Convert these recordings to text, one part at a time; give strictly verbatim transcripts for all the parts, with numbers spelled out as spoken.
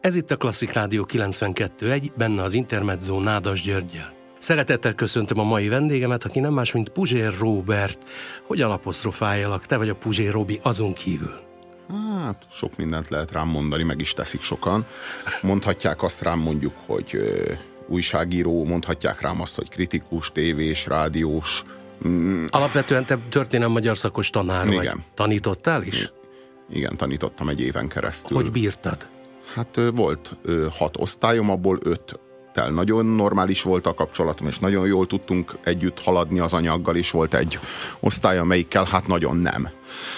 Ez itt a Klasszik Rádió kilencvenkettő egy, benne az Intermezzo Nádas Györggyel. Szeretettel köszöntöm a mai vendégemet, aki nem más, mint Puzsér Róbert. Hogy alapostrofáljalak, te vagy a Puzsér Robi azon kívül? Hát, sok mindent lehet rám mondani, meg is teszik sokan. Mondhatják azt rám mondjuk, hogy ö, újságíró, mondhatják rám azt, hogy kritikus, tévés, rádiós. Mm. Alapvetően te történelem magyar szakos tanár Igen. vagy. Tanítottál is? Igen, tanítottam egy éven keresztül. Hogy bírtad? Hát ö, volt ö, hat osztályom, abból öt tel nagyon normális volt a kapcsolatom, és nagyon jól tudtunk együtt haladni az anyaggal, és volt egy osztály, amelyikkel hát nagyon nem.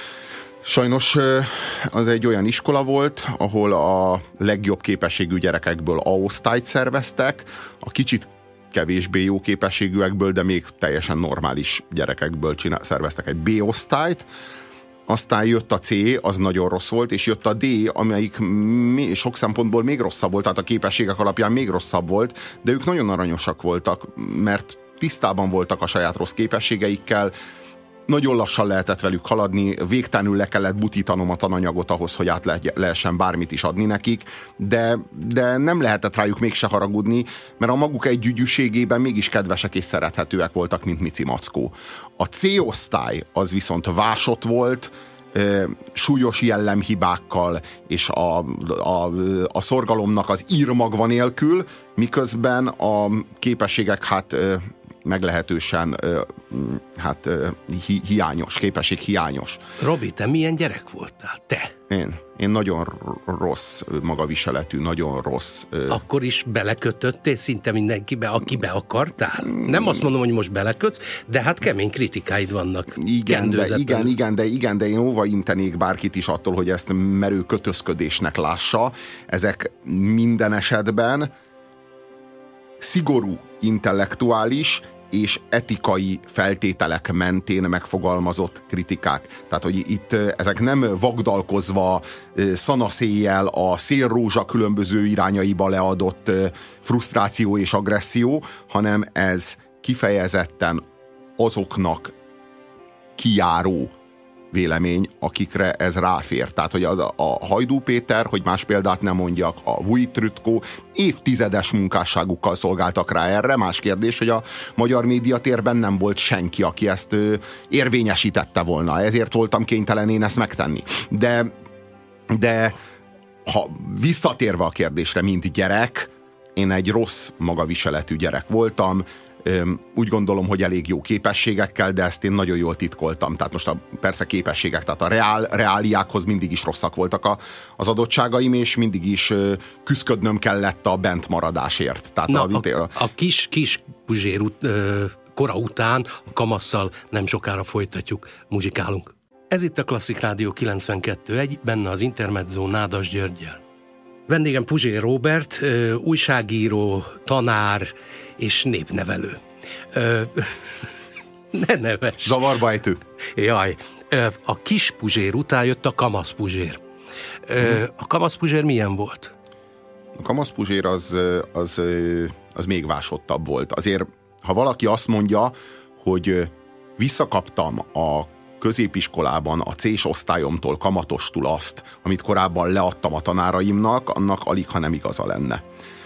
Sajnos az egy olyan iskola volt, ahol a legjobb képességű gyerekekből A-osztályt szerveztek, a kicsit kevésbé jó képességűekből, de még teljesen normális gyerekekből csinál, szerveztek egy B-osztályt, aztán jött a C, az nagyon rossz volt, és jött a D, amelyik sok szempontból még rosszabb volt, tehát a képességek alapján még rosszabb volt, de ők nagyon aranyosak voltak, mert tisztában voltak a saját rossz képességeikkel, nagyon lassan lehetett velük haladni, végtelenül le kellett butítanom a tananyagot ahhoz, hogy át le- lehessen bármit is adni nekik, de, de nem lehetett rájuk mégse haragudni, mert a maguk egy gyügyűségében mégis kedvesek és szerethetőek voltak, mint Mici Mackó. A C-osztály az viszont vásott volt, súlyos jellemhibákkal, és a, a, a szorgalomnak az írmagva nélkül, miközben a képességek hát meglehetősen hát hi- hiányos, képesség hiányos. Robi, te milyen gyerek voltál? Te? Én, én nagyon rossz magaviseletű, nagyon rossz. Akkor is belekötöttél szinte mindenkibe, akibe akartál? Nem azt mondom, hogy most belekötsz, de hát kemény kritikáid vannak. Igen, de, igen, igen, de, igen, de én óva intenék bárkit is attól, hogy ezt merő kötözködésnek lássa. Ezek minden esetben szigorú, intellektuális és etikai feltételek mentén megfogalmazott kritikák. Tehát, hogy itt ezek nem vagdalkozva, szanaszéjjel a szélrózsa különböző irányaiba leadott frusztráció és agresszió, hanem ez kifejezetten azoknak kijáró vélemény, akikre ez ráfér. Tehát, hogy az, a Hajdú Péter, hogy más példát nem mondjak, a Vujt Rütkó évtizedes munkásságukkal szolgáltak rá erre. Más kérdés, hogy a magyar médiatérben nem volt senki, aki ezt ö, érvényesítette volna. Ezért voltam kénytelen én ezt megtenni. De, de ha visszatérve a kérdésre, mint gyerek, én egy rossz magaviseletű gyerek voltam, úgy gondolom, hogy elég jó képességekkel, de ezt én nagyon jól titkoltam. Tehát most a, persze képességek, tehát a reál, reáliákhoz mindig is rosszak voltak a, az adottságaim, és mindig is ö, küszködnöm kellett a bent maradásért. Tehát Na, a, a, a kis, kis Puzsér ut, ö, kora után a kamasszal nem sokára folytatjuk, muzsikálunk. Ez itt a Klasszik Rádió kilencvenkettő egy, benne az Intermezzo Nádas Györggyel. Vendégem Puzsér Róbert, ö, újságíró, tanár és népnevelő. Ö, ne neves. Zavarba ejtő. Jaj, ö, a kis Puzsér után jött a kamasz Puzsér. Ö, a kamasz Puzsér milyen volt? A kamasz Puzsér az, az, az még vásottabb volt. Azért, ha valaki azt mondja, hogy visszakaptam a középiskolában a cés osztályomtól kamatostul azt, amit korábban leadtam a tanáraimnak, annak alig, ha nem igaza lenne.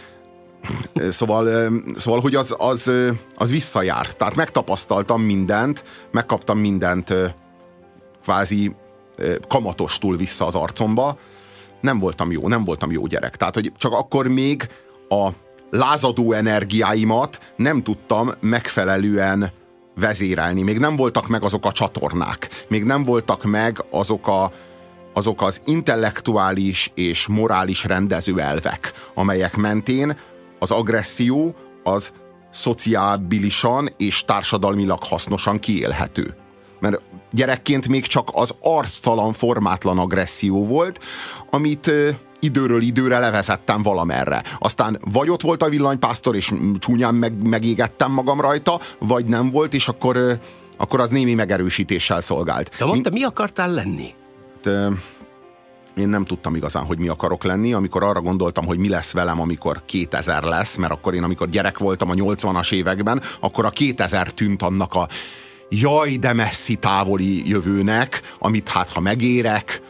Szóval, szóval hogy az, az, az visszajárt. Tehát megtapasztaltam mindent, megkaptam mindent kvázi kamatostul vissza az arcomba. Nem voltam jó, nem voltam jó gyerek. Tehát, hogy csak akkor még a lázadó energiáimat nem tudtam megfelelően vezérelni. Még nem voltak meg azok a csatornák. Még nem voltak meg azok, a, azok az intellektuális és morális rendezőelvek, amelyek mentén az agresszió az szociábilisan és társadalmilag hasznosan kiélhető. Mert gyerekként még csak az arctalan, formátlan agresszió volt, amit ö, időről időre levezettem valamerre. Aztán vagy ott volt a villanypásztor, és csúnyán meg, megégettem magam rajta, vagy nem volt, és akkor, ö, akkor az némi megerősítéssel szolgált. Te mondta, mi, mi akartál lenni? Te, én nem tudtam igazán, hogy mi akarok lenni, amikor arra gondoltam, hogy mi lesz velem, amikor kétezer lesz, mert akkor én, amikor gyerek voltam a nyolcvanas években, akkor a kétezer tűnt annak a jaj, de messzi távoli jövőnek, amit hát ha megérek,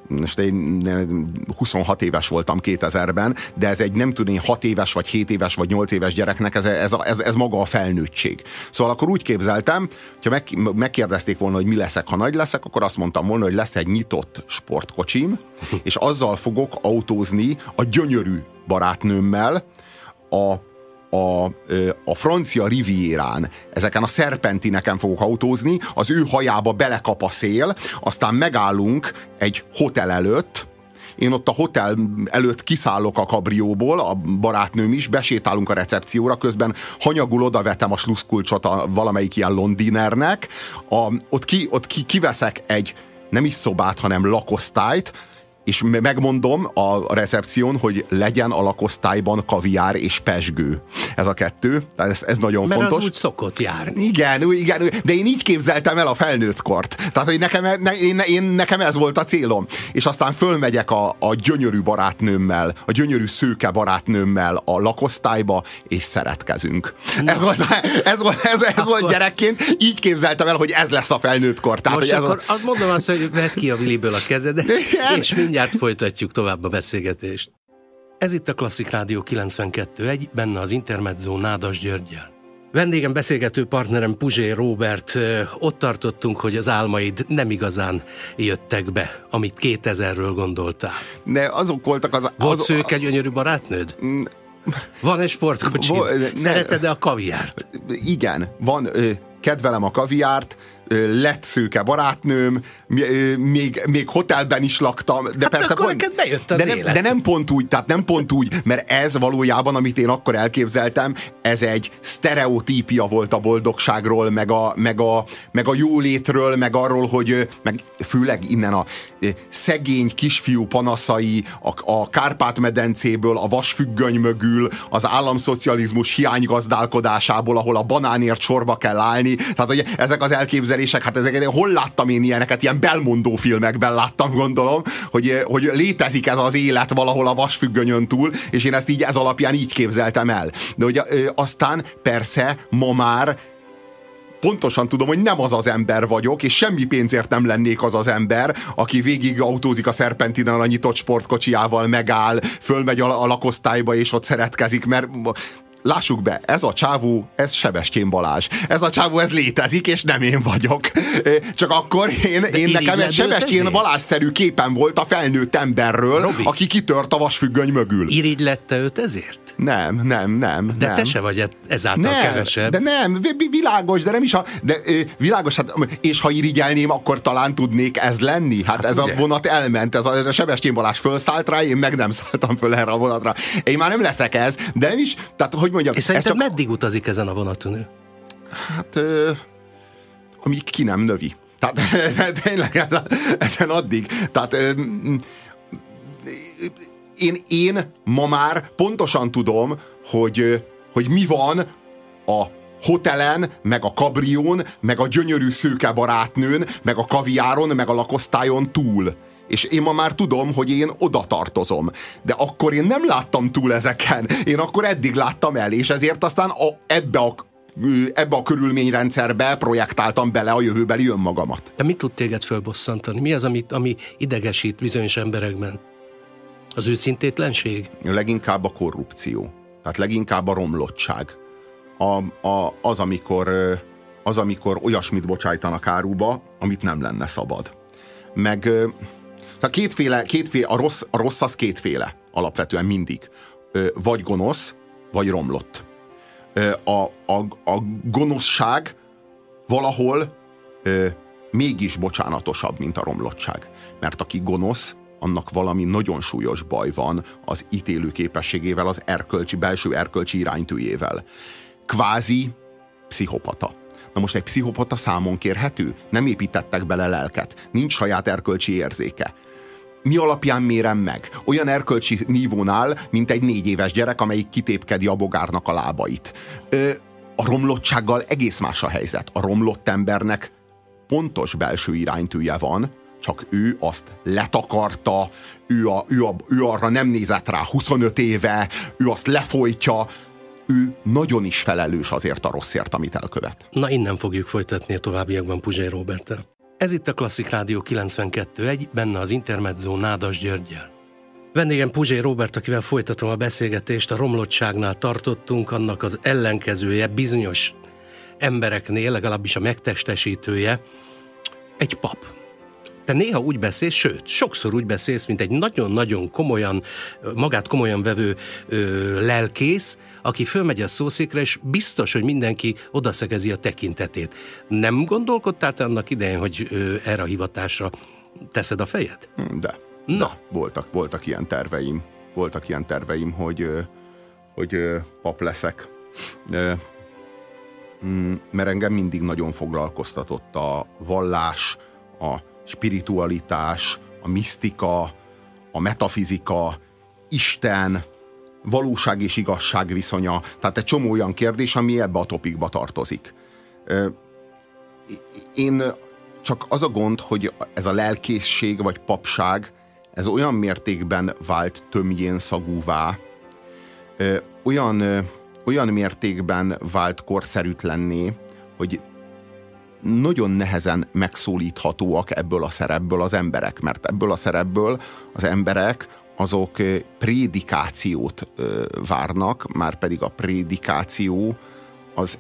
most én huszonhat éves voltam kétezerben, de ez egy nem tudom én hat éves, vagy hét éves, vagy nyolc éves gyereknek ez, ez, ez, ez maga a felnőttség. Szóval akkor úgy képzeltem, hogyha meg, megkérdezték volna, hogy mi leszek, ha nagy leszek, akkor azt mondtam volna, hogy lesz egy nyitott sportkocsim, és azzal fogok autózni a gyönyörű barátnőmmel a A, a francia rivierán, ezeken a szerpentineken fogok autózni, az ő hajába belekap a szél, aztán megállunk egy hotel előtt, én ott a hotel előtt kiszállok a kabrióból, a barátnőm is, besétálunk a recepcióra, közben hanyagul odavetem a sluszkulcsot a valamelyik ilyen londinernek, a, ott, ki, ott ki, kiveszek egy nem is szobát, hanem lakosztályt, és megmondom a recepción, hogy legyen a lakosztályban kaviár és pezsgő. Ez a kettő, tehát ez, ez nagyon Mert fontos. Mert az úgy szokott járni. Igen, igen, de én így képzeltem el a felnőttkort. Tehát, hogy nekem, ne, én, én, nekem ez volt a célom. És aztán fölmegyek a, a gyönyörű barátnőmmel, a gyönyörű szőke barátnőmmel a lakosztályba, és szeretkezünk. Ez volt, ez, volt, ez, ez volt gyerekként, így képzeltem el, hogy ez lesz a felnőttkor. Tehát, most hogy ez akkor a... azt mondom azt, hogy vedd ki a Williből a kezedet, és mindjárt folytatjuk tovább a beszélgetést. Ez itt a Klasszik Rádió kilencvenkettő egy, benne az Intermezzo Nádas Györggyel. Vendégem, beszélgető partnerem Puzsér Róbert. Ott tartottunk, hogy az álmaid nem igazán jöttek be, amit kétezerről gondoltál. De azok voltak az... Volt az, szőke gyönyörű barátnőd? Van egy sportkocsid? Szereted-e a kaviárt? Igen, van... Kedvelem a kaviárt, lett szőke barátnőm, még, még hotelben is laktam. De hát persze akkor pont, neked bejött az de nem, élet. de nem pont úgy, tehát nem pont úgy, mert ez valójában, amit én akkor elképzeltem, ez egy sztereotípia volt a boldogságról, meg a, meg a, meg a jólétről, meg arról, hogy meg főleg innen a szegény kisfiú panaszai, a, a Kárpát-medencéből, a vasfüggöny mögül, az államszocializmus hiánygazdálkodásából, ahol a banánért sorba kell állni. Tehát, hogy ezek az elképzelések, hát ezeket, hol láttam én ilyeneket, ilyen Belmondo filmekben láttam, gondolom, hogy, hogy létezik ez az élet valahol a vasfüggönyön túl, és én ezt így ez alapján így képzeltem el. De hogy aztán persze ma már pontosan tudom, hogy nem az az ember vagyok, és semmi pénzért nem lennék az az ember, aki végig autózik a szerpentinen a nyitott sportkocsiával, megáll, fölmegy a, a lakosztályba, és ott szeretkezik, mert lássuk be, ez a csávó, ez Sebestyén Balázs. Ez a csávó, ez létezik, és nem én vagyok. Csak akkor én, én nekem egy Sebestyén Balázs-szerű képen volt a felnőtt emberről, Robi, aki kitört a vasfüggöny mögül. Irigylette őt ezért? Nem, nem, nem. De nem. te se vagy ezáltal nem, kevesebb. De nem, világos, de nem is a... De, világos, hát, és ha irigyelném, akkor talán tudnék ez lenni. Hát, hát ez ugye? A vonat elment, ez a, ez a Sebestyén Balázs fölszállt rá, én meg nem szálltam föl erre a vonatra. Én már nem leszek ez, de nem is, tehát hogy mondjam... És szerinted csak... meddig utazik ezen a vonaton ő? Hát, ö, amíg ki nem növi. Tehát tényleg ez a, ezen addig. Tehát ö, én, én ma már pontosan tudom, hogy, hogy mi van a hotelen, meg a kabrión, meg a gyönyörű szőke barátnőn, meg a kaviáron, meg a lakosztályon túl. És én ma már tudom, hogy én oda tartozom. De akkor én nem láttam túl ezeken. Én akkor eddig láttam el, és ezért aztán a, ebbe a ebbe a körülményrendszerbe projektáltam bele a jövőbeli önmagamat. De mit tud téged fölbosszantani? Mi az, amit, ami idegesít bizonyos emberekben? Az őszintétlenség? Leginkább a korrupció. Tehát leginkább a romlottság. A, a, az, amikor, az, amikor olyasmit bocsájtanak áruba, amit nem lenne szabad. Meg tehát kétféle, kétféle a, rossz, a rossz az kétféle alapvetően mindig. Vagy gonosz, vagy romlott. A, a, a gonoszság valahol ö, mégis bocsánatosabb, mint a romlottság. Mert aki gonosz, annak valami nagyon súlyos baj van az ítélő képességével, az erkölcsi, belső erkölcsi iránytűjével. Kvázi pszichopata. Na most egy pszichopata számon kérhető? Nem építettek bele lelket. Nincs saját erkölcsi érzéke. Mi alapján mérem meg? Olyan erkölcsi nívónál, mint egy négy éves gyerek, amelyik kitépkedi a bogárnak a lábait. Ö, a romlottsággal egész más a helyzet. A romlott embernek pontos belső iránytűje van, csak ő azt letakarta, ő, a, ő, a, ő arra nem nézett rá huszonöt éve, ő azt lefolytja, ő nagyon is felelős azért a rosszért, amit elkövet. Na, innen fogjuk folytatni a továbbiakban Puzsér Róberttel. Ez itt a Klasszik Rádió kilencvenkettő egy, benne az Intermezzo Nádas Györggyel. Vendégem Puzsér Róbert, akivel folytatom a beszélgetést. A romlottságnál tartottunk, annak az ellenkezője bizonyos embereknél, legalábbis a megtestesítője, egy pap. Te néha úgy beszélsz, sőt, sokszor úgy beszélsz, mint egy nagyon-nagyon komolyan, magát komolyan vevő ö, lelkész, aki fölmegy a szószékre, és biztos, hogy mindenki odaszegezi a tekintetét. Nem gondolkodtál te annak idején, hogy ö, erre a hivatásra teszed a fejed? De. Na. Na, voltak, voltak ilyen terveim. Voltak ilyen terveim, hogy, hogy pap leszek. Mert engem mindig nagyon foglalkoztatott a vallás, a spiritualitás, a misztika, a metafizika, Isten, valóság és igazság viszonya. Tehát egy csomó olyan kérdés, ami ebbe a topikba tartozik. Én csak az a gond, hogy ez a lelkészség vagy papság, ez olyan mértékben vált tömjén szagúvá, olyan, olyan mértékben vált korszerűtlenné, hogy nagyon nehezen megszólíthatóak ebből a szerepből az emberek, mert ebből a szerepből az emberek azok prédikációt várnak, már pedig a prédikáció az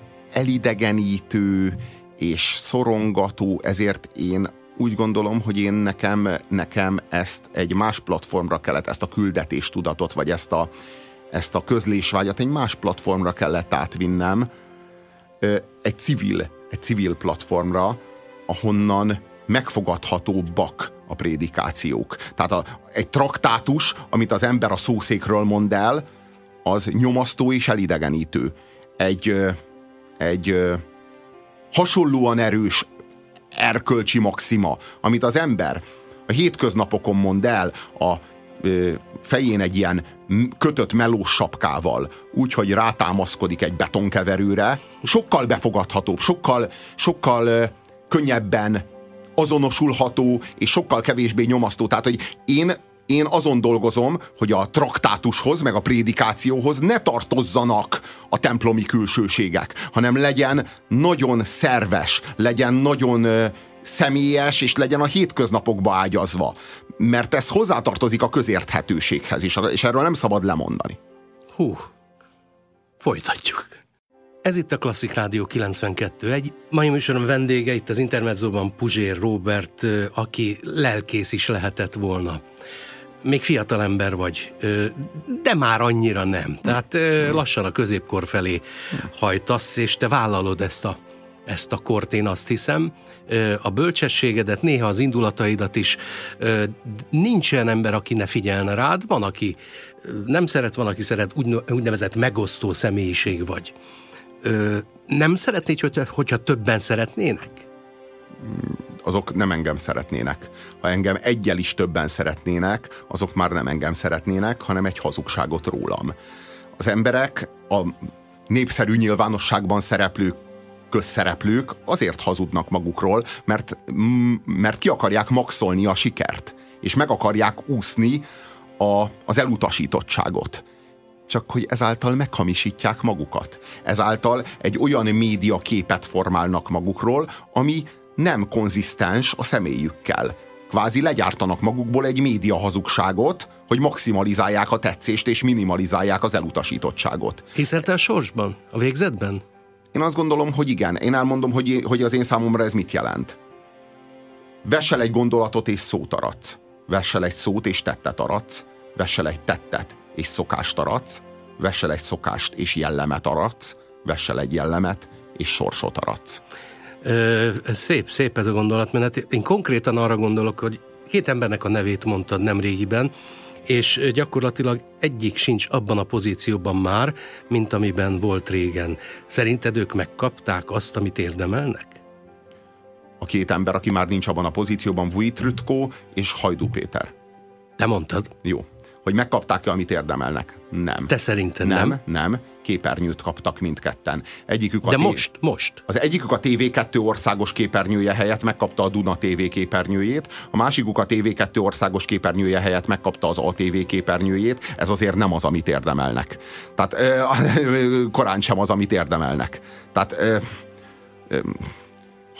elidegenítő és szorongató, ezért én úgy gondolom, hogy én nekem, nekem ezt egy más platformra kellett, ezt a küldetéstudatot, vagy ezt a, ezt a közlésvágyat egy más platformra kellett átvinnem, egy civil, egy civil platformra, ahonnan megfogadhatóbbak a prédikációk. Tehát a, egy traktátus, amit az ember a szószékről mond el, az nyomasztó és elidegenítő. Egy, egy hasonlóan erős erkölcsi maxima, amit az ember a hétköznapokon mond el a ö, fején egy ilyen kötött melós sapkával, úgyhogy rátámaszkodik egy betonkeverőre, sokkal befogadhatóbb, sokkal, sokkal ö, könnyebben azonosulható, és sokkal kevésbé nyomasztó. Tehát, hogy én Én azon dolgozom, hogy a traktátushoz, meg a prédikációhoz ne tartozzanak a templomi külsőségek, hanem legyen nagyon szerves, legyen nagyon ö, személyes, és legyen a hétköznapokba ágyazva. Mert ez hozzátartozik a közérthetőséghez is, és erről nem szabad lemondani. Hú, folytatjuk. Ez itt a Klasszik Rádió kilencvenkettő egy. Mai műsorom vendége itt az Intermezzóban Puzsér Róbert, aki lelkész is lehetett volna. Még fiatal ember vagy, de már annyira nem. Tehát lassan a középkor felé hajtasz, és te vállalod ezt a, ezt a kort, én azt hiszem. A bölcsességedet, néha az indulataidat is. Nincs olyan ember, aki ne figyelne rád. Van, aki nem szeret, van, aki szeret, úgynevezett megosztó személyiség vagy. Nem szeretnéd, hogyha, hogyha többen szeretnének? Azok nem engem szeretnének. Ha engem egyel is többen szeretnének, azok már nem engem szeretnének, hanem egy hazugságot rólam. Az emberek, a népszerű nyilvánosságban szereplő közszereplők azért hazudnak magukról, mert, mert ki akarják maxolni a sikert, és meg akarják úszni a, az elutasítottságot. Csak hogy ezáltal meghamisítják magukat. Ezáltal egy olyan média képet formálnak magukról, ami nem konzisztens a személyükkel. Kvázi legyártanak magukból egy média hazugságot, hogy maximalizálják a tetszést és minimalizálják az elutasítottságot. Hiszel te a sorsban? A végzetben? Én azt gondolom, hogy igen. Én elmondom, hogy, hogy az én számomra ez mit jelent. Vess el egy gondolatot és szót aradsz. Vess el egy szót és tettet aradsz. Vess el egy tettet és szokást aradsz. Vess el egy szokást és jellemet aradsz. Vess el egy jellemet és sorsot aradsz. Ö, szép, szép ez a gondolatmenet. Én konkrétan arra gondolok, hogy két embernek a nevét mondtad nemrégiben, és gyakorlatilag egyik sincs abban a pozícióban már, mint amiben volt régen. Szerinted ők megkapták azt, amit érdemelnek? A két ember, aki már nincs abban a pozícióban, Vujit Rütkó és Hajdú Péter. Te mondtad. Jó. Hogy megkapták-e, amit érdemelnek? Nem. Te szerinted nem? Nem, nem. Képernyőt kaptak mindketten. Egyikük a De té- most, most. Az egyikük a té vé kettő országos képernyője helyett megkapta a Duna té vé képernyőjét, a másikuk a té vé kettő országos képernyője helyett megkapta az á té vé képernyőjét. Ez azért nem az, amit érdemelnek. Tehát ö, korán sem az, amit érdemelnek. Tehát ö, ö,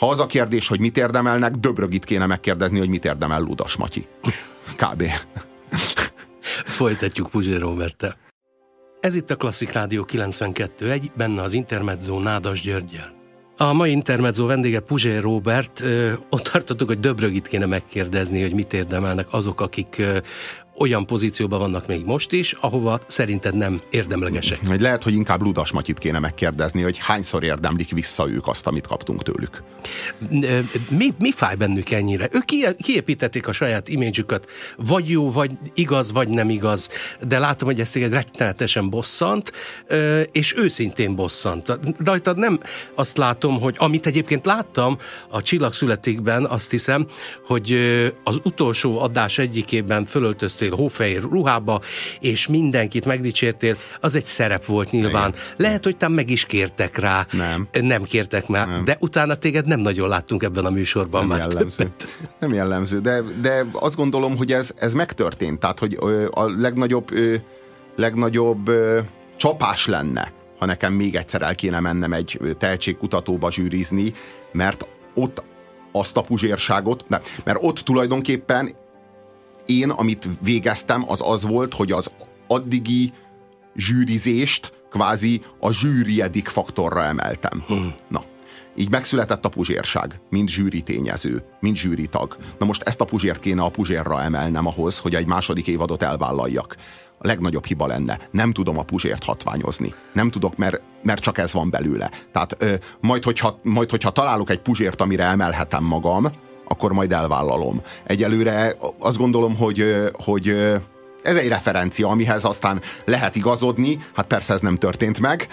Ha az a kérdés, hogy mit érdemelnek, Döbrögit kéne megkérdezni, hogy mit érdemel Ludas Matyi. Kb. Folytatjuk Puzsér Roberttel. Ez itt a Klasszik Rádió kilencvenkettő egy, benne az Intermezzo Nádas Györggyel. A mai Intermezzo vendége Puzsér Robert. Ö, ott tartottuk, hogy Döbrögit kéne megkérdezni, hogy mit érdemelnek azok, akik ö, olyan pozícióban vannak még most is, ahova szerinted nem érdemlegesek. Hogy lehet, hogy inkább Ludas Matyit kéne megkérdezni, hogy hányszor érdemlik vissza ők azt, amit kaptunk tőlük. Mi, mi fáj bennük ennyire? Ők kiépítették a saját imidzsüket, vagy jó, vagy igaz, vagy nem igaz, de látom, hogy ezt egy rettenetesen bosszant, és őszintén bosszant. Rajtad nem azt látom, hogy amit egyébként láttam a Csillagszületékben, azt hiszem, hogy az utolsó adás egyikében fölöltöztél hófehér ruhába, és mindenkit megdicsértél, az egy szerep volt nyilván. Igen. Lehet, hogy tam meg is kértek rá. Nem. Nem kértek már, nem. De utána téged nem nagyon láttunk ebben a műsorban. Nem már jellemző. Többet. Nem jellemző, de, de azt gondolom, hogy ez, ez megtörtént. Tehát, hogy a legnagyobb, legnagyobb csapás lenne, ha nekem még egyszer el kéne mennem egy tehetségkutatóba zsűrizni, mert ott azt a puzsérságot, nem, mert ott tulajdonképpen én, amit végeztem, az az volt, hogy az addigi zsűrizést kvázi a zsűriedik faktorra emeltem. Hmm. Na, így megszületett a puzsérság, mint zsűri tényező, mint zsűritag. Na most ezt a puzsért kéne a puzsérra emelnem ahhoz, hogy egy második évadot elvállaljak. A legnagyobb hiba lenne. Nem tudom a puzsért hatványozni. Nem tudok, mert, mert csak ez van belőle. Tehát ö, majd, hogyha, majd, hogyha találok egy puzsért, amire emelhetem magam, akkor majd elvállalom. Egyelőre azt gondolom, hogy, hogy ez egy referencia, amihez aztán lehet igazodni, hát persze ez nem történt meg.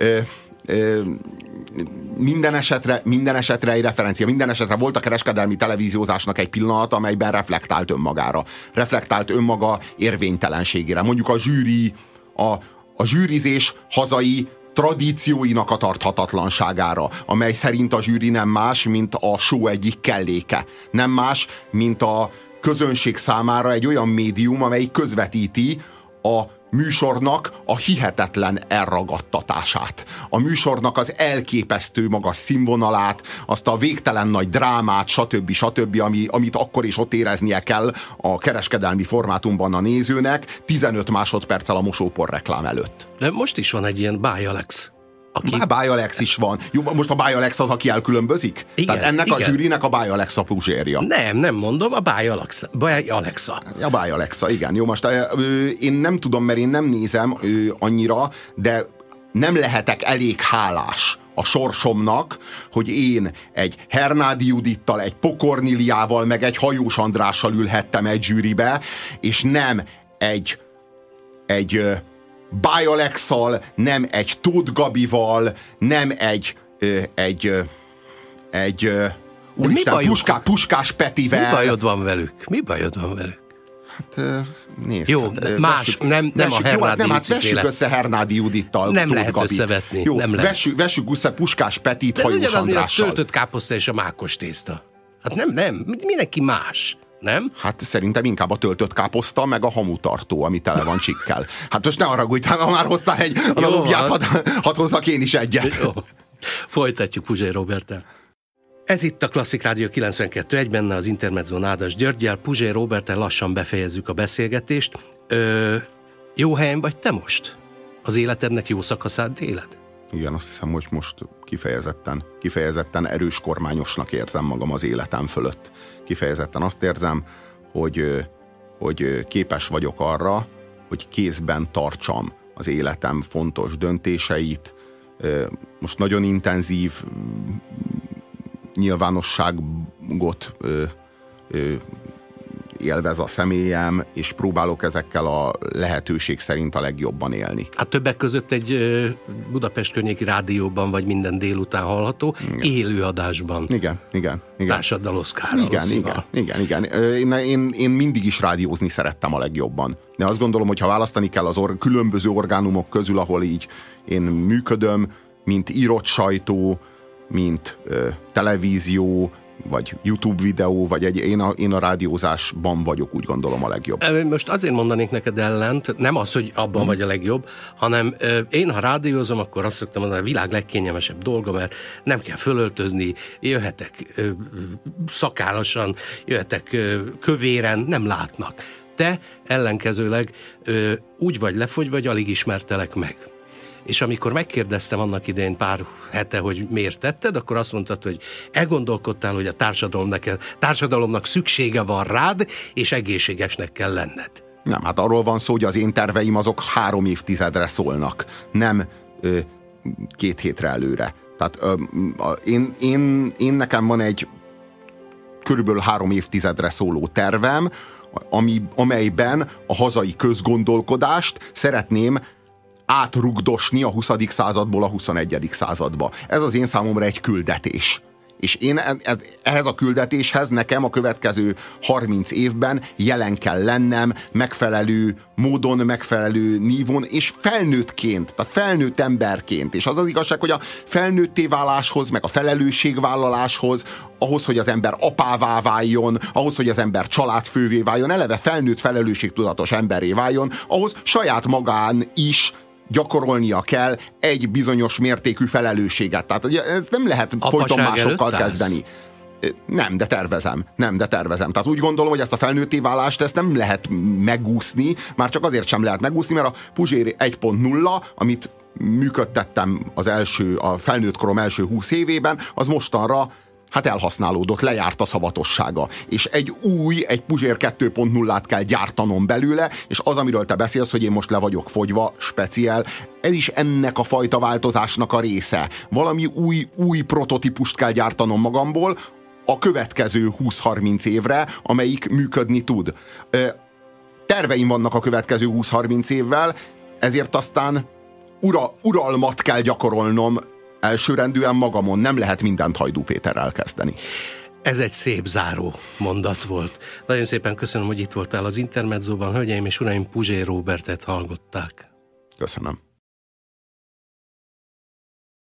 Minden esetre, minden esetre egy referencia, minden esetre volt a kereskedelmi televíziózásnak egy pillanat, amelyben reflektált önmagára. Reflektált önmaga érvénytelenségére. Mondjuk a zsűri, a, a zsűrizés hazai tradícióinak a tarthatatlanságára, amely szerint a zsűri nem más, mint a show egyik kelléke. Nem más, mint a közönség számára egy olyan médium, amely közvetíti a műsornak a hihetetlen elragadtatását. A műsornak az elképesztő magas színvonalát, azt a végtelen nagy drámát, stb. stb., ami, amit akkor is ott éreznie kell a kereskedelmi formátumban a nézőnek tizenöt másodperccel a mosópor reklám előtt. De most is van egy ilyen Báj Alex. Aki... Már Báj Alex is van. Jó, most a BájAlex az, aki elkülönbözik? Igen, tehát ennek igen. A zsűrinek a Báj Alex a puzsérja. Nem, nem mondom, a Báj Alexa. Báj Alexa. A Báj Alexa, igen. Jó, most ö, én nem tudom, mert én nem nézem ö, annyira, de nem lehetek elég hálás a sorsomnak, hogy én egy Hernádi Judittal, egy Pokorniliával, meg egy Hajós Andrással ülhettem egy zsűribe, és nem egy egy ö, Báj Alex-szal, nem egy Tóth Gabival, nem egy ö, egy ö, egy ö, úristen, Puská, Puskás Petivel. Mi bajod van velük? Mi bajod van velük? Hát nézd. Jó, hát, más, vessük, nem, nem vessük, a Hernádi jó, hát nem, hát vessük össze Hernádi Judittal. Nem Tóth lehet Gabit. Összevetni. Jó, nem vessük, vessük össze Puskás Petit Hajós Andrással. A töltött káposzta és a mákos tészta. Hát nem, nem, mindenki más. Nem? Hát szerintem inkább a töltött káposzta, meg a hamutartó, ami tele van csikkel. Hát most ne haragudj, ha már hoztál egy analógiát, hadd had hozzak én is egyet. Jó. Folytatjuk Puzsér Roberttel. Ez itt a Klasszik Rádió kilencvenkettő egy, benne az Intermezzo Nádas Györggyel. Puzsér Roberttel lassan befejezzük a beszélgetést. Ö, jó helyen vagy te most? Az életednek jó szakaszát éled? Igen, azt hiszem, hogy most kifejezetten, kifejezetten erős kormányosnak érzem magam az életem fölött. Kifejezetten azt érzem, hogy, hogy képes vagyok arra, hogy kézben tartsam az életem fontos döntéseit. Most nagyon intenzív nyilvánosságot élvez a személyem, és próbálok ezekkel a lehetőség szerint a legjobban élni. Hát többek között egy Budapest környéki rádióban vagy minden délután hallható, igen. Élő adásban. Igen, igen. igen. Társaddal Oszkárral. Igen, igen, igen, igen. Én, én, én mindig is rádiózni szerettem a legjobban. De azt gondolom, hogy ha választani kell az or- különböző orgánumok közül, ahol így én működöm, mint írott sajtó, mint ö, televízió, vagy YouTube videó, vagy egy, én, a, én a rádiózásban vagyok, úgy gondolom, a legjobb. Most azért mondanék neked ellent, nem az, hogy abban hmm. vagy a legjobb, hanem én, ha rádiózom, akkor azt szoktam mondani, a világ legkényelmesebb dolga, mert nem kell fölöltözni, jöhetek szakállasan, jöhetek kövéren, nem látnak. Te ellenkezőleg úgy vagy lefogy, vagy alig ismertelek meg. És amikor megkérdeztem annak idején pár hete, hogy miért tetted, akkor azt mondtad, hogy elgondolkodtál, hogy a társadalomnak, társadalomnak szüksége van rád, és egészségesnek kell lenned. Nem, hát arról van szó, hogy az én terveim azok három évtizedre szólnak, nem ö, két hétre előre. Tehát ö, én, én, én nekem van egy körülbelül három évtizedre szóló tervem, ami, amelyben a hazai közgondolkodást szeretném átrugdosni a huszadik századból a huszonegyedik századba. Ez az én számomra egy küldetés. És én ehhez a küldetéshez nekem a következő harminc évben jelen kell lennem, megfelelő módon, megfelelő nívón, és felnőttként, tehát felnőtt emberként. És az az igazság, hogy a felnőtté váláshoz, meg a felelősségvállaláshoz, ahhoz, hogy az ember apává váljon, ahhoz, hogy az ember családfővé váljon, eleve felnőtt felelősségtudatos emberré váljon, ahhoz saját magán is gyakorolnia kell egy bizonyos mértékű felelősséget. Tehát ez nem lehet folyton másokkal kezdeni. Nem, de tervezem. Nem, de tervezem. Tehát úgy gondolom, hogy ezt a felnőtté válást ezt nem lehet megúszni, már csak azért sem lehet megúszni, mert a Puzsér egy pont nulla, amit működtettem az első, a felnőtt korom első húsz évében, az mostanra hát elhasználódott, lejárt a szavatossága. És egy új, egy Puzsér kettő pont nullát kell gyártanom belőle, és az, amiről te beszélsz, hogy én most le vagyok fogyva, speciál, ez is ennek a fajta változásnak a része. Valami új, új prototípust kell gyártanom magamból a következő húsz-harminc évre, amelyik működni tud. Terveim vannak a következő húsz-harminc évvel, ezért aztán ura, uralmat kell gyakorolnom elsőrendűen magamon, nem lehet mindent Hajdú Péterrel kezdeni. Ez egy szép záró mondat volt. Nagyon szépen köszönöm, hogy itt voltál az Intermedzóban. Hölgyeim és uraim, Puzsér Róbertet hallgatták. Köszönöm.